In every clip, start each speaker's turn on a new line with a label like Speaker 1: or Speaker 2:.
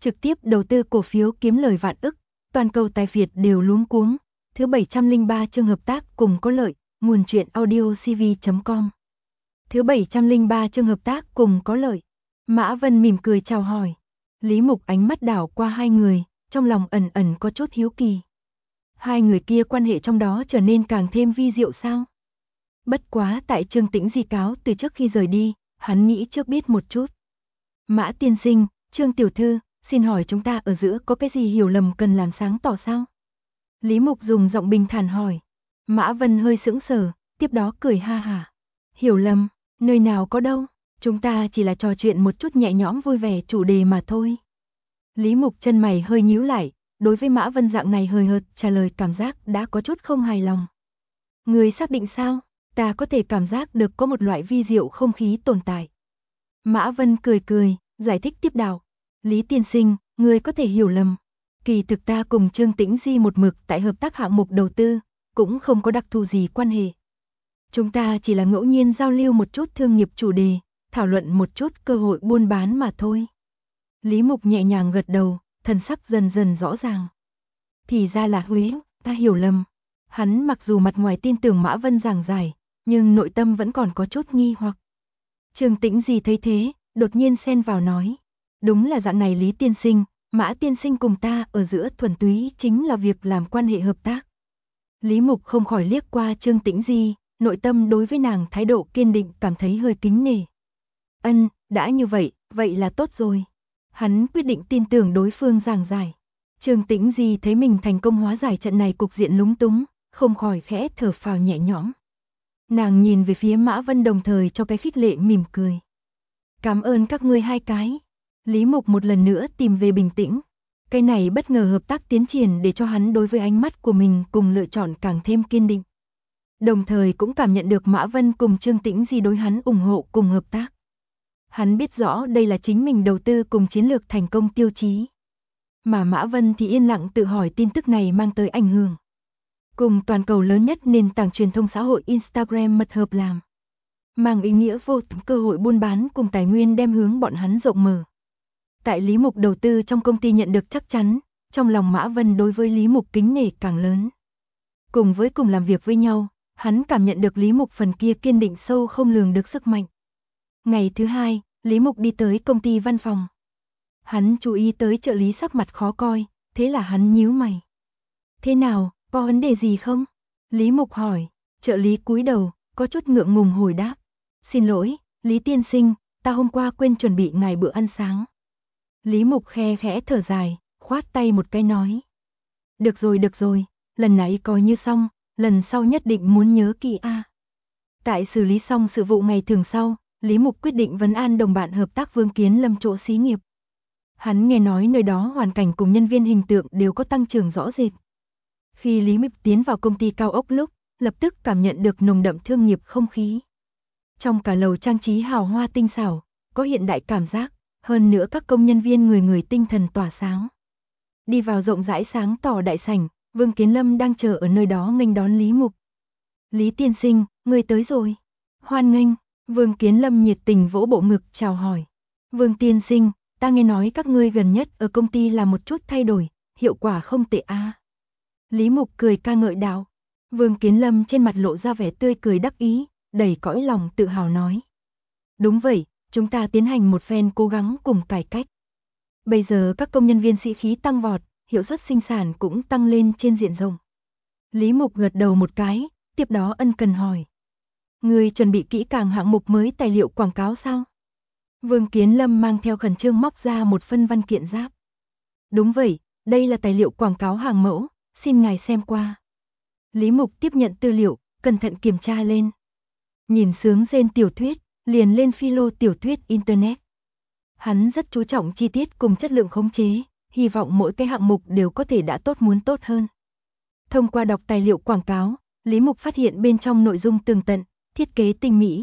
Speaker 1: trực tiếp đầu tư cổ phiếu kiếm lời vạn ức, toàn cầu tài Việt đều luống cuống. Thứ 703 chương hợp tác cùng có lợi, nguồn truyện audio cv.com. Thứ 703 chương hợp tác cùng có lợi. Mã Vân mỉm cười chào hỏi. Lý Mục ánh mắt đảo qua hai người, trong lòng ẩn ẩn có chút hiếu kỳ. Hai người kia quan hệ trong đó trở nên càng thêm vi diệu sao? Bất quá tại Trương Tĩnh Di cáo từ trước khi rời đi, hắn nghĩ trước biết một chút. Mã tiên sinh, Trương tiểu thư, xin hỏi chúng ta ở giữa có cái gì hiểu lầm cần làm sáng tỏ sao? Lý Mục dùng giọng bình thản hỏi. Mã Vân hơi sững sờ, tiếp đó cười ha hả. Hiểu lầm, nơi nào có đâu, chúng ta chỉ là trò chuyện một chút nhẹ nhõm vui vẻ chủ đề mà thôi. Lý Mục chân mày hơi nhíu lại, đối với Mã Vân dạng này hời hợt trả lời cảm giác đã có chút không hài lòng. Người xác định sao? Ta có thể cảm giác được có một loại vi diệu không khí tồn tại. Mã Vân cười cười, giải thích tiếp đạo. Lý tiên sinh, người có thể hiểu lầm. Kỳ thực ta cùng Trương Tĩnh Di một mực tại hợp tác hạng mục đầu tư, cũng không có đặc thù gì quan hệ. Chúng ta chỉ là ngẫu nhiên giao lưu một chút thương nghiệp chủ đề, thảo luận một chút cơ hội buôn bán mà thôi. Lý Mục nhẹ nhàng gật đầu, thần sắc dần dần rõ ràng. Thì ra là Lý, ta hiểu lầm. Hắn mặc dù mặt ngoài tin tưởng Mã Vân giảng giải, nhưng nội tâm vẫn còn có chút nghi hoặc. Trương Tĩnh Di thấy thế, đột nhiên xen vào nói. Đúng là dạng này Lý tiên sinh, Mã tiên sinh cùng ta ở giữa thuần túy chính là việc làm quan hệ hợp tác. Lý Mục không khỏi liếc qua Trương Tĩnh Di, nội tâm đối với nàng thái độ kiên định cảm thấy hơi kính nể. Đã như vậy, vậy là tốt rồi. Hắn quyết định tin tưởng đối phương giảng giải. Trương Tĩnh Di thấy mình thành công hóa giải trận này cục diện lúng túng, không khỏi khẽ thở phào nhẹ nhõm. Nàng nhìn về phía Mã Vân đồng thời cho cái khích lệ mỉm cười. Cảm ơn các ngươi hai cái. Lý Mục một lần nữa tìm về bình tĩnh. Cái này bất ngờ hợp tác tiến triển để cho hắn đối với ánh mắt của mình cùng lựa chọn càng thêm kiên định. Đồng thời cũng cảm nhận được Mã Vân cùng Trương Tĩnh Di đối hắn ủng hộ cùng hợp tác. Hắn biết rõ đây là chính mình đầu tư cùng chiến lược thành công tiêu chí. Mà Mã Vân thì yên lặng tự hỏi tin tức này mang tới ảnh hưởng. Cùng toàn cầu lớn nhất nền tảng truyền thông xã hội Instagram mật hợp làm. Mang ý nghĩa vô tận cơ hội buôn bán cùng tài nguyên đem hướng bọn hắn rộng mở. Tại Lý Mục đầu tư trong công ty nhận được chắc chắn, trong lòng Mã Vân đối với Lý Mục kính nể càng lớn. Cùng làm việc với nhau, hắn cảm nhận được Lý Mục phần kia kiên định sâu không lường được sức mạnh. Ngày thứ hai, Lý Mục đi tới công ty văn phòng. Hắn chú ý tới trợ lý sắc mặt khó coi, thế là hắn nhíu mày. Thế nào, có vấn đề gì không? Lý Mục hỏi, trợ lý cúi đầu, có chút ngượng ngùng hồi đáp. Xin lỗi, Lý tiên sinh, ta hôm qua quên chuẩn bị ngài bữa ăn sáng. Lý Mục khe khẽ thở dài, khoát tay một cái nói. Được rồi, lần này coi như xong, lần sau nhất định muốn nhớ kỹ a. Tại xử lý xong sự vụ ngày thường sau, Lý Mục quyết định vấn an đồng bạn hợp tác Vương Kiến Lâm chỗ xí nghiệp. Hắn nghe nói nơi đó hoàn cảnh cùng nhân viên hình tượng đều có tăng trưởng rõ rệt. Khi Lý Mục tiến vào công ty cao ốc lúc, lập tức cảm nhận được nồng đậm thương nghiệp không khí. Trong cả lầu trang trí hào hoa tinh xảo, có hiện đại cảm giác, hơn nữa các công nhân viên người tinh thần tỏa sáng. Đi vào rộng rãi sáng tỏ đại sảnh, Vương Kiến Lâm đang chờ ở nơi đó nghênh đón Lý Mục. Lý tiên sinh, người tới rồi. Hoan nghênh, Vương Kiến Lâm nhiệt tình vỗ bộ ngực chào hỏi. Vương tiên sinh, ta nghe nói các ngươi gần nhất ở công ty làm một chút thay đổi, hiệu quả không tệ a. Lý Mục cười ca ngợi đạo. Vương Kiến Lâm trên mặt lộ ra vẻ tươi cười đắc ý, đầy cõi lòng tự hào nói. Đúng vậy, chúng ta tiến hành một phen cố gắng cùng cải cách. Bây giờ các công nhân viên sĩ khí tăng vọt, hiệu suất sinh sản cũng tăng lên trên diện rộng. Lý Mục gật đầu một cái, tiếp đó ân cần hỏi. Người chuẩn bị kỹ càng hạng mục mới tài liệu quảng cáo sao? Vương Kiến Lâm mang theo khẩn trương móc ra một phân văn kiện giáp. Đúng vậy, đây là tài liệu quảng cáo hàng mẫu, xin ngài xem qua. Lý Mục tiếp nhận tư liệu, cẩn thận kiểm tra lên. Nhìn sướng rên tiểu thuyết, liền lên philo tiểu thuyết Internet. Hắn rất chú trọng chi tiết cùng chất lượng khống chế, hy vọng mỗi cái hạng mục đều có thể đã tốt muốn tốt hơn. Thông qua đọc tài liệu quảng cáo, Lý Mục phát hiện bên trong nội dung tường tận, thiết kế tinh mỹ.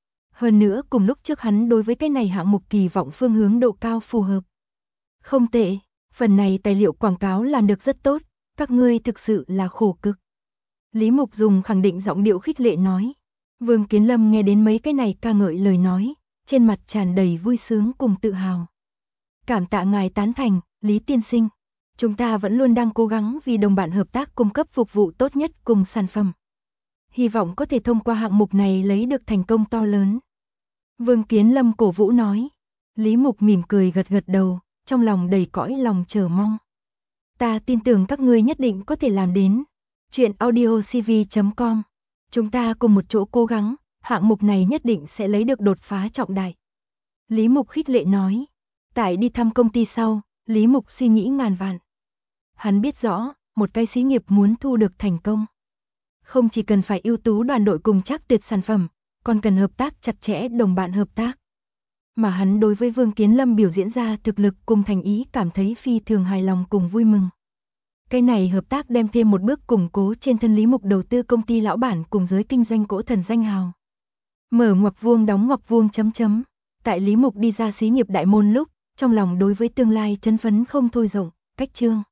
Speaker 1: Hơn nữa cùng lúc trước hắn đối với cái này hạng mục kỳ vọng phương hướng độ cao phù hợp. Không tệ, phần này tài liệu quảng cáo làm được rất tốt, các ngươi thực sự là khổ cực. Lý Mục dùng khẳng định giọng điệu khích lệ nói. Vương Kiến Lâm nghe đến mấy cái này ca ngợi lời nói, trên mặt tràn đầy vui sướng cùng tự hào. Cảm tạ ngài tán thành, Lý tiên sinh, chúng ta vẫn luôn đang cố gắng vì đồng bạn hợp tác cung cấp phục vụ tốt nhất cùng sản phẩm. Hy vọng có thể thông qua hạng mục này lấy được thành công to lớn. Vương Kiến Lâm cổ vũ nói. Lý Mục mỉm cười gật gật đầu, trong lòng đầy cõi lòng chờ mong. Ta tin tưởng các ngươi nhất định có thể làm đến. Chuyện audiocv.com. Chúng ta cùng một chỗ cố gắng, hạng mục này nhất định sẽ lấy được đột phá trọng đại. Lý Mục khích lệ nói. Tại đi thăm công ty sau, Lý Mục suy nghĩ ngàn vạn. Hắn biết rõ, một cái xí nghiệp muốn thu được thành công. Không chỉ cần phải ưu tú đoàn đội cùng chắc tuyệt sản phẩm, còn cần hợp tác chặt chẽ đồng bạn hợp tác. Mà hắn đối với Vương Kiến Lâm biểu diễn ra thực lực cùng thành ý cảm thấy phi thường hài lòng cùng vui mừng. Cái này hợp tác đem thêm một bước củng cố trên thân Lý Mục đầu tư công ty lão bản cùng giới kinh doanh cỗ thần danh hào. Mở ngoặc vuông đóng ngoặc vuông chấm chấm. Tại Lý Mục đi ra xí nghiệp đại môn lúc, trong lòng đối với tương lai chấn phấn không thôi rộng, cách chương.